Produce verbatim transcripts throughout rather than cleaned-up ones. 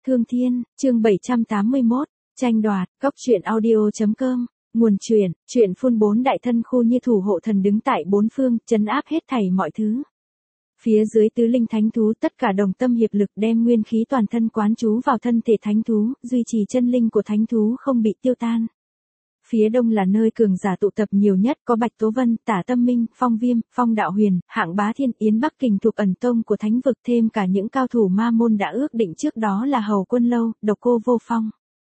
Thương Thiên, chương bảy trăm tám mươi mốt, tranh đoạt, cóc truyện audio.com, nguồn truyện, truyện phun bốn đại thân khu như thủ hộ thần đứng tại bốn phương, trấn áp hết thảy mọi thứ. Phía dưới tứ linh thánh thú tất cả đồng tâm hiệp lực đem nguyên khí toàn thân quán trú vào thân thể thánh thú, duy trì chân linh của thánh thú không bị tiêu tan. Phía đông là nơi cường giả tụ tập nhiều nhất, có Bạch Tố Vân, Tả Tâm Minh, Phong Viêm, Phong Đạo Huyền, Hạng Bá Thiên, Yến Bắc Kình thuộc ẩn tông của thánh vực, thêm cả những cao thủ ma môn đã ước định trước đó là Hầu Quân Lâu, Độc Cô Vô Phong.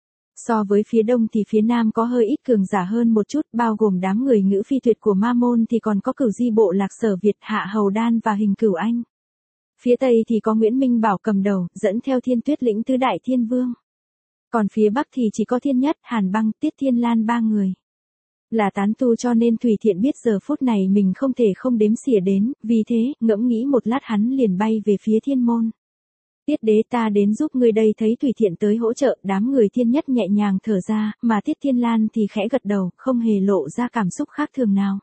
So với phía đông thì phía nam có hơi ít cường giả hơn một chút, bao gồm đám người ngữ phi tuyệt của ma môn thì còn có Cửu Di Bộ Lạc Sở Việt, Hạ Hầu Đan và Hình Cửu Anh. Phía tây thì có Nguyễn Minh Bảo cầm đầu, dẫn theo Thiên Tuyết Lĩnh tứ đại thiên vương. Còn phía bắc thì chỉ có Thiên Nhất, Hàn Băng, Tiết Thiên Lan ba người. Là tán tu cho nên Thủy Thiện biết giờ phút này mình không thể không đếm xỉa đến, vì thế, ngẫm nghĩ một lát hắn liền bay về phía thiên môn. Tiết đế ta đến giúp ngươi đây, thấy Thủy Thiện tới hỗ trợ, đám người Thiên Nhất nhẹ nhàng thở ra, mà Tiết Thiên Lan thì khẽ gật đầu, không hề lộ ra cảm xúc khác thường nào.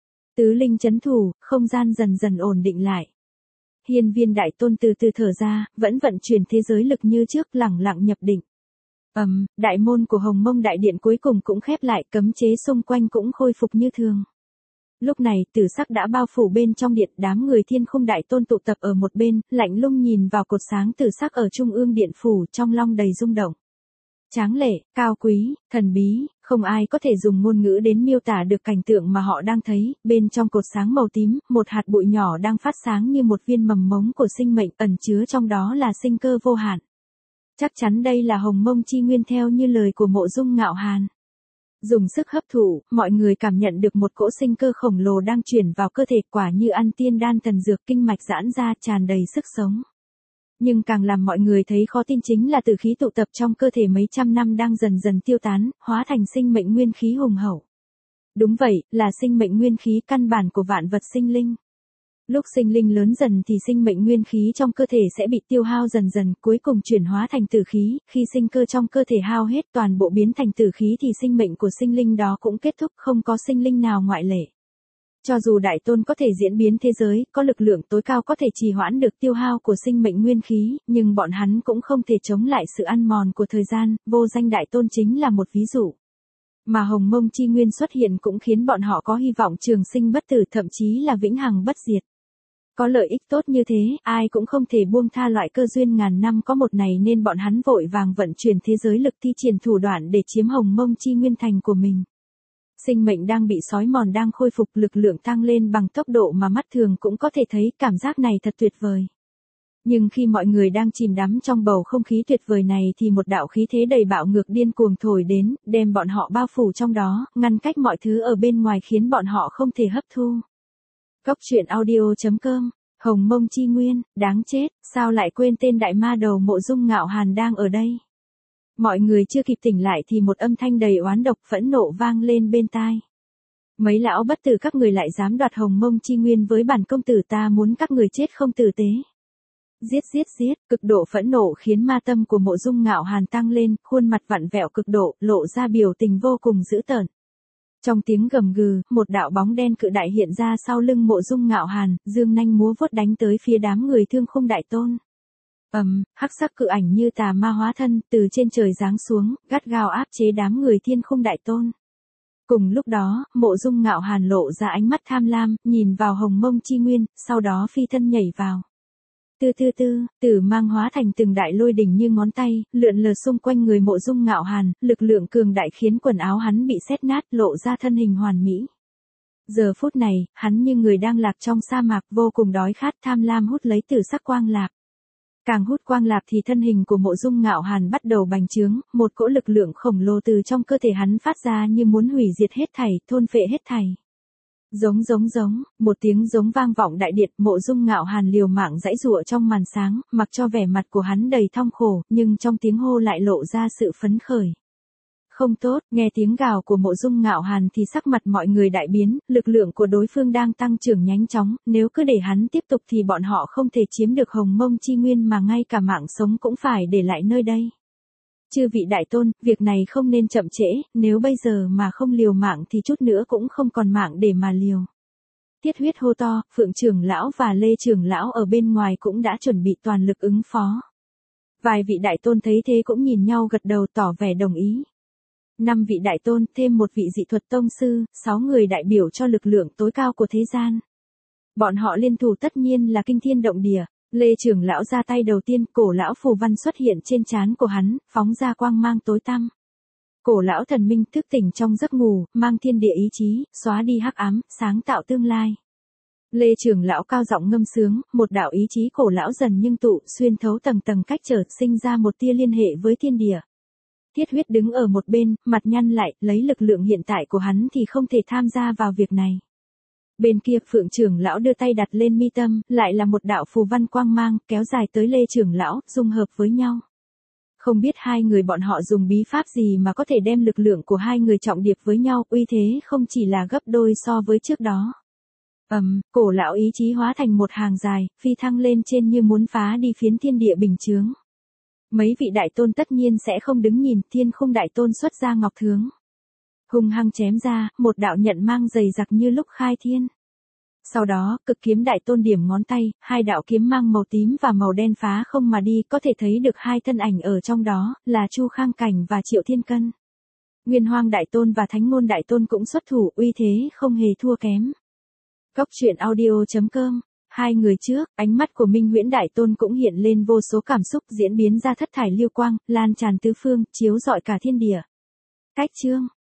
Tứ linh chấn thủ, không gian dần dần ổn định lại. Hiên Viên Đại Tôn từ từ thở ra, vẫn vận chuyển thế giới lực như trước, lẳng lặng nhập định. Ầm, um, đại môn của Hồng Mông Đại Điện cuối cùng cũng khép lại, cấm chế xung quanh cũng khôi phục như thường. Lúc này, tử sắc đã bao phủ bên trong điện, đám người Thiên Khung Đại Tôn tụ tập ở một bên, lạnh lùng nhìn vào cột sáng tử sắc ở trung ương điện phủ, trong long đầy rung động. Tráng lệ, cao quý, thần bí, không ai có thể dùng ngôn ngữ đến miêu tả được cảnh tượng mà họ đang thấy. Bên trong cột sáng màu tím, một hạt bụi nhỏ đang phát sáng như một viên mầm mống của sinh mệnh, ẩn chứa trong đó là sinh cơ vô hạn. Chắc chắn đây là Hồng Mông chi nguyên theo như lời của Mộ Dung Ngạo Hàn. Dùng sức hấp thụ, mọi người cảm nhận được một cỗ sinh cơ khổng lồ đang chuyển vào cơ thể, quả như ăn tiên đan thần dược, kinh mạch giãn ra tràn đầy sức sống. Nhưng càng làm mọi người thấy khó tin chính là tử khí tụ tập trong cơ thể mấy trăm năm đang dần dần tiêu tán, hóa thành sinh mệnh nguyên khí hùng hậu. Đúng vậy, là sinh mệnh nguyên khí căn bản của vạn vật sinh linh. Lúc sinh linh lớn dần thì sinh mệnh nguyên khí trong cơ thể sẽ bị tiêu hao dần dần, cuối cùng chuyển hóa thành tử khí, khi sinh cơ trong cơ thể hao hết toàn bộ biến thành tử khí thì sinh mệnh của sinh linh đó cũng kết thúc, không có sinh linh nào ngoại lệ. Cho dù Đại Tôn có thể diễn biến thế giới, có lực lượng tối cao có thể trì hoãn được tiêu hao của sinh mệnh nguyên khí, nhưng bọn hắn cũng không thể chống lại sự ăn mòn của thời gian, vô danh Đại Tôn chính là một ví dụ. Mà Hồng Mông chi nguyên xuất hiện cũng khiến bọn họ có hy vọng trường sinh bất tử, thậm chí là vĩnh hằng bất diệt. Có lợi ích tốt như thế, ai cũng không thể buông tha loại cơ duyên ngàn năm có một này, nên bọn hắn vội vàng vận chuyển thế giới lực, thi triển thủ đoạn để chiếm Hồng Mông chi nguyên thành của mình. Sinh mệnh đang bị xói mòn đang khôi phục, lực lượng tăng lên bằng tốc độ mà mắt thường cũng có thể thấy, cảm giác này thật tuyệt vời. Nhưng khi mọi người đang chìm đắm trong bầu không khí tuyệt vời này thì một đạo khí thế đầy bạo ngược điên cuồng thổi đến, đem bọn họ bao phủ trong đó, ngăn cách mọi thứ ở bên ngoài khiến bọn họ không thể hấp thu. Cóc truyện audio.com, Hồng Mông chi nguyên, đáng chết, sao lại quên tên đại ma đầu Mộ Dung Ngạo Hàn đang ở đây. Mọi người chưa kịp tỉnh lại thì một âm thanh đầy oán độc phẫn nộ vang lên bên tai. Mấy lão bất tử các người lại dám đoạt Hồng Mông chi nguyên với bản công tử, ta muốn các người chết không tử tế. Giết giết giết, cực độ phẫn nộ khiến ma tâm của Mộ Dung Ngạo Hàn tăng lên, khuôn mặt vặn vẹo cực độ, lộ ra biểu tình vô cùng dữ tợn. Trong tiếng gầm gừ, một đạo bóng đen cự đại hiện ra sau lưng Mộ Dung Ngạo Hàn, dương nanh múa vuốt đánh tới phía đám người Thương Khung Đại Tôn. Ầm, um, hắc sắc cự ảnh như tà ma hóa thân, từ trên trời giáng xuống, gắt gao áp chế đám người Thiên Khung Đại Tôn. Cùng lúc đó, Mộ Dung Ngạo Hàn lộ ra ánh mắt tham lam, nhìn vào Hồng Mông chi nguyên, sau đó phi thân nhảy vào. Tư tư tư, tử mang hóa thành từng đại lôi đỉnh như ngón tay, lượn lờ xung quanh người Mộ Dung Ngạo Hàn, lực lượng cường đại khiến quần áo hắn bị xét nát, lộ ra thân hình hoàn mỹ. Giờ phút này, hắn như người đang lạc trong sa mạc, vô cùng đói khát, tham lam hút lấy tử sắc quang lạc. Càng hút quang lạc thì thân hình của Mộ Dung Ngạo Hàn bắt đầu bành trướng, một cỗ lực lượng khổng lồ từ trong cơ thể hắn phát ra như muốn hủy diệt hết thảy, thôn phệ hết thảy. Giống giống giống, một tiếng giống vang vọng đại điện, Mộ Dung Ngạo Hàn liều mạng giãy giụa trong màn sáng, mặc cho vẻ mặt của hắn đầy thong khổ, nhưng trong tiếng hô lại lộ ra sự phấn khởi. Không tốt, nghe tiếng gào của Mộ Dung Ngạo Hàn thì sắc mặt mọi người đại biến, lực lượng của đối phương đang tăng trưởng nhanh chóng, nếu cứ để hắn tiếp tục thì bọn họ không thể chiếm được Hồng Mông chi nguyên mà ngay cả mạng sống cũng phải để lại nơi đây. Chư vị Đại Tôn, việc này không nên chậm trễ, nếu bây giờ mà không liều mạng thì chút nữa cũng không còn mạng để mà liều. Tiết Huyết hô to, Phượng trưởng lão và Lê trưởng lão ở bên ngoài cũng đã chuẩn bị toàn lực ứng phó. Vài vị đại tôn thấy thế cũng nhìn nhau gật đầu tỏ vẻ đồng ý. Năm vị đại tôn, thêm một vị dị thuật tông sư, sáu người đại biểu cho lực lượng tối cao của thế gian. Bọn họ liên thủ tất nhiên là kinh thiên động địa. Lê trưởng lão ra tay đầu tiên, cổ lão phù văn xuất hiện trên trán của hắn, phóng ra quang mang tối tăm. Cổ lão thần minh thức tỉnh trong giấc ngủ, mang thiên địa ý chí, xóa đi hắc ám, sáng tạo tương lai. Lê trưởng lão cao giọng ngâm sướng, một đạo ý chí cổ lão dần nhưng tụ, xuyên thấu tầng tầng cách trở, sinh ra một tia liên hệ với thiên địa. Thiết Huyết đứng ở một bên, mặt nhăn lại, lấy lực lượng hiện tại của hắn thì không thể tham gia vào việc này. Bên kia Phượng trưởng lão đưa tay đặt lên mi tâm, lại là một đạo phù văn quang mang, kéo dài tới Lê trưởng lão, dung hợp với nhau. Không biết hai người bọn họ dùng bí pháp gì mà có thể đem lực lượng của hai người trọng điệp với nhau, uy thế không chỉ là gấp đôi so với trước đó. Ầm, um, cổ lão ý chí hóa thành một hàng dài, phi thăng lên trên như muốn phá đi phiến thiên địa bình chướng. Mấy vị đại tôn tất nhiên sẽ không đứng nhìn, Thiên Khung đại tôn xuất ra ngọc thướng. Hung hăng chém ra, một đạo nhận mang dày dặc như lúc khai thiên. Sau đó, Cực Kiếm đại tôn điểm ngón tay, hai đạo kiếm mang màu tím và màu đen phá không mà đi, có thể thấy được hai thân ảnh ở trong đó, là Chu Khang Cảnh và Triệu Thiên Cân. Nguyên Hoang đại tôn và Thánh Ngôn đại tôn cũng xuất thủ, uy thế không hề thua kém. Cốc truyện audio chấm com. Hai người trước, ánh mắt của Minh Huyễn đại tôn cũng hiện lên vô số cảm xúc, diễn biến ra thất thải lưu quang, lan tràn tứ phương, chiếu rọi cả thiên địa. Cách chương